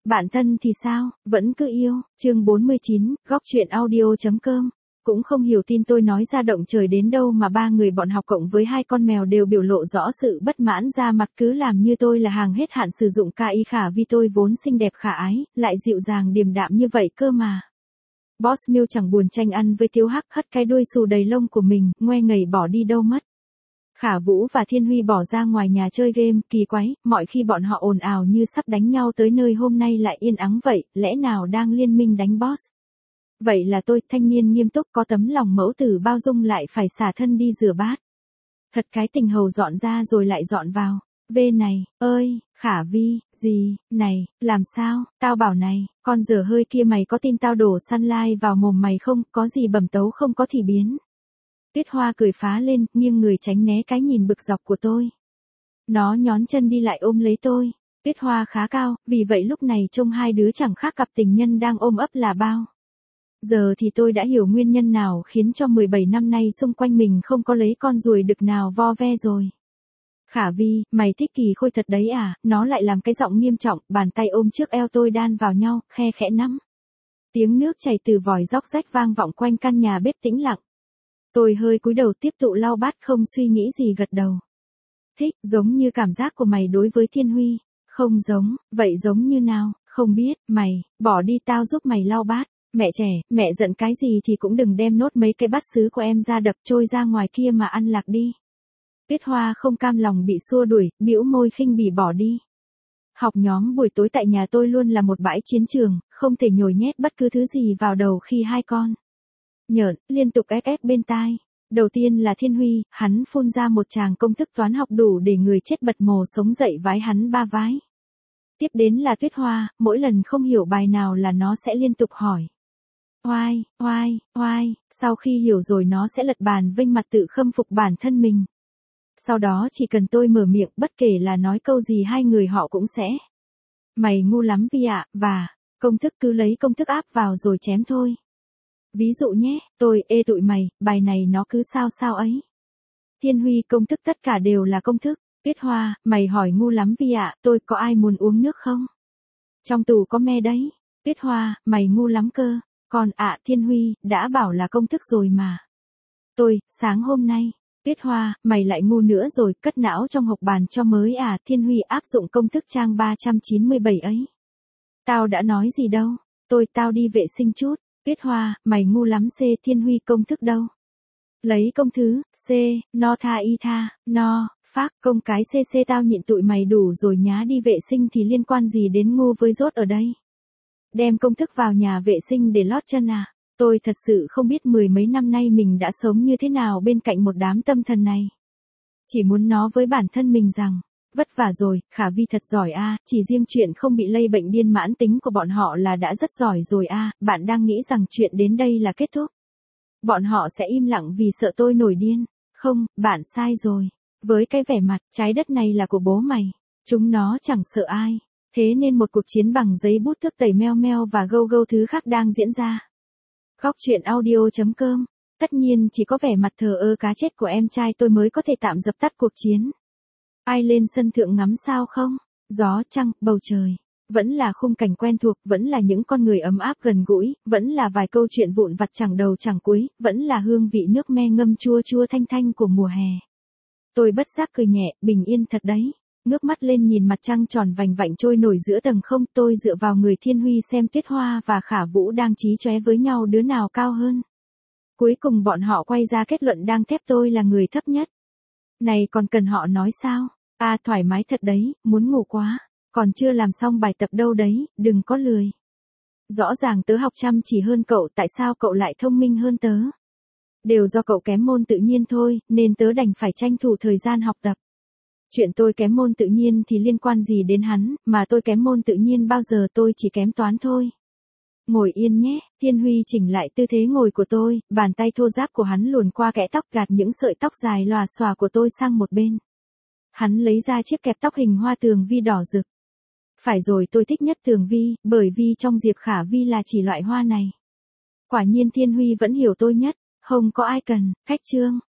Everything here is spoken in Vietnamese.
Bạn thân thì sao, vẫn cứ yêu, chương 49, góc truyện audio.com. Cũng không hiểu tin tôi nói ra động trời đến đâu mà ba người bọn học cộng với hai con mèo đều biểu lộ rõ sự bất mãn ra mặt, cứ làm như tôi là hàng hết hạn sử dụng KI Khả Vi. Tôi vốn xinh đẹp khả ái, lại dịu dàng điềm đạm như vậy cơ mà. Boss Mew chẳng buồn tranh ăn với Tiếu Hắc, hất cái đuôi xù đầy lông của mình, ngoe ngẩy bỏ đi đâu mất. Khả Vũ và Thiên Huy bỏ ra ngoài nhà chơi game, kỳ quái, mọi khi bọn họ ồn ào như sắp đánh nhau tới nơi, hôm nay lại yên ắng vậy, lẽ nào đang liên minh đánh boss? Vậy là tôi, thanh niên nghiêm túc có tấm lòng mẫu tử bao dung, lại phải xả thân đi rửa bát. Thật cái tình hầu dọn ra rồi lại dọn vào. Vê này, ơi, Khả Vi, gì, này, làm sao, tao bảo này, con dở hơi kia mày có tin tao đổ sunlight vào mồm mày không, có gì bẩm tấu không có thì biến. Tuyết Hoa cười phá lên, nghiêng người tránh né cái nhìn bực dọc của tôi. Nó nhón chân đi lại ôm lấy tôi. Tuyết Hoa khá cao, vì vậy lúc này trông hai đứa chẳng khác cặp tình nhân đang ôm ấp là bao. Giờ thì tôi đã hiểu nguyên nhân nào khiến cho 17 năm nay xung quanh mình không có lấy con ruồi đực nào vo ve rồi. Khả Vi, mày thích Kỳ Khôi thật đấy à? Nó lại làm cái giọng nghiêm trọng, bàn tay ôm trước eo tôi đan vào nhau, khe khẽ nắm. Tiếng nước chảy từ vòi róc rách vang vọng quanh căn nhà bếp tĩnh lặng. Tôi hơi cúi đầu tiếp tục lau bát, không suy nghĩ gì gật đầu. Thích, giống như cảm giác của mày đối với Thiên Huy. Không giống, vậy giống như nào, không biết, mày, bỏ đi tao giúp mày lau bát. Mẹ trẻ, mẹ giận cái gì thì cũng đừng đem nốt mấy cái bát sứ của em ra đập trôi ra ngoài kia mà ăn lạc đi. Tuyết Hoa không cam lòng bị xua đuổi, bĩu môi khinh bỉ bỏ đi. Học nhóm buổi tối tại nhà tôi luôn là một bãi chiến trường, không thể nhồi nhét bất cứ thứ gì vào đầu khi hai con nhợn, liên tục ép bên tai. Đầu tiên là Thiên Huy, hắn phun ra một tràng công thức toán học đủ để người chết bật mồ sống dậy vái hắn 3 vái. Tiếp đến là Tuyết Hoa, mỗi lần không hiểu bài nào là nó sẽ liên tục hỏi. Oai, oai, oai, sau khi hiểu rồi nó sẽ lật bàn vênh mặt tự khâm phục bản thân mình. Sau đó chỉ cần tôi mở miệng, bất kể là nói câu gì hai người họ cũng sẽ. Mày ngu lắm Vi ạ, và, công thức cứ lấy công thức áp vào rồi chém thôi. Ví dụ nhé, tôi, tụi mày, bài này nó cứ sao sao ấy. Thiên Huy, công thức tất cả đều là công thức. Tuyết Hoa, mày hỏi ngu lắm Vi ạ, tôi có ai muốn uống nước không? Trong tủ có me đấy. Tuyết Hoa, mày ngu lắm cơ. Còn Thiên Huy, đã bảo là công thức rồi mà. Tôi, sáng hôm nay. Tuyết Hoa, mày lại ngu nữa rồi, cất não trong hộp bàn cho mới à? Thiên Huy áp dụng công thức trang 397 ấy. Tao đã nói gì đâu. Tao đi vệ sinh chút. Tuyết Hoa, mày ngu lắm C. Thiên Huy, công thức đâu? Lấy công thứ, C, no tha y tha, no, phác, công cái CC. Tao nhịn tụi mày đủ rồi nhá, đi vệ sinh thì liên quan gì đến ngu với dốt ở đây? Đem công thức vào nhà vệ sinh để lót chân à? Tôi thật sự không biết mười mấy năm nay mình đã sống như thế nào bên cạnh một đám tâm thần này. Chỉ muốn nói với bản thân mình rằng, vất vả rồi, Khả Vi thật giỏi a, chỉ riêng chuyện không bị lây bệnh điên mãn tính của bọn họ là đã rất giỏi rồi a. Bạn đang nghĩ rằng chuyện đến đây là kết thúc. Bọn họ sẽ im lặng vì sợ tôi nổi điên. Không, bạn sai rồi. Với cái vẻ mặt, trái đất này là của bố mày. Chúng nó chẳng sợ ai. Thế nên một cuộc chiến bằng giấy bút, thức tẩy meo meo và gâu gâu thứ khác đang diễn ra. Góc truyện audio.com. Tất nhiên chỉ có vẻ mặt thờ ơ cá chết của em trai tôi mới có thể tạm dập tắt cuộc chiến. Ai lên sân thượng ngắm sao không? Gió, trăng, bầu trời. Vẫn là khung cảnh quen thuộc, vẫn là những con người ấm áp gần gũi, vẫn là vài câu chuyện vụn vặt chẳng đầu chẳng cuối, vẫn là hương vị nước me ngâm chua chua thanh thanh của mùa hè. Tôi bất giác cười nhẹ, bình yên thật đấy. Ngước mắt lên nhìn mặt trăng tròn vành vạnh trôi nổi giữa tầng không, tôi dựa vào người Thiên Huy xem Tuyết Hoa và Khả Vũ đang chí chóe với nhau đứa nào cao hơn. Cuối cùng bọn họ quay ra kết luận đang thép tôi là người thấp nhất. Này còn cần họ nói sao? Thoải mái thật đấy, muốn ngủ quá. Còn chưa làm xong bài tập đâu đấy, đừng có lười. Rõ ràng tớ học chăm chỉ hơn cậu, tại sao cậu lại thông minh hơn tớ? Đều do cậu kém môn tự nhiên thôi, nên tớ đành phải tranh thủ thời gian học tập. Chuyện tôi kém môn tự nhiên thì liên quan gì đến hắn, mà tôi kém môn tự nhiên bao giờ, tôi chỉ kém toán thôi. Ngồi yên nhé, Thiên Huy chỉnh lại tư thế ngồi của tôi, bàn tay thô ráp của hắn luồn qua kẽ tóc gạt những sợi tóc dài lòa xòa của tôi sang một bên. Hắn lấy ra chiếc kẹp tóc hình hoa tường vi đỏ rực. Phải rồi, tôi thích nhất tường vi, bởi vì trong Diệp Khả Vi là chỉ loại hoa này. Quả nhiên Thiên Huy vẫn hiểu tôi nhất, không có ai cần, khách trương.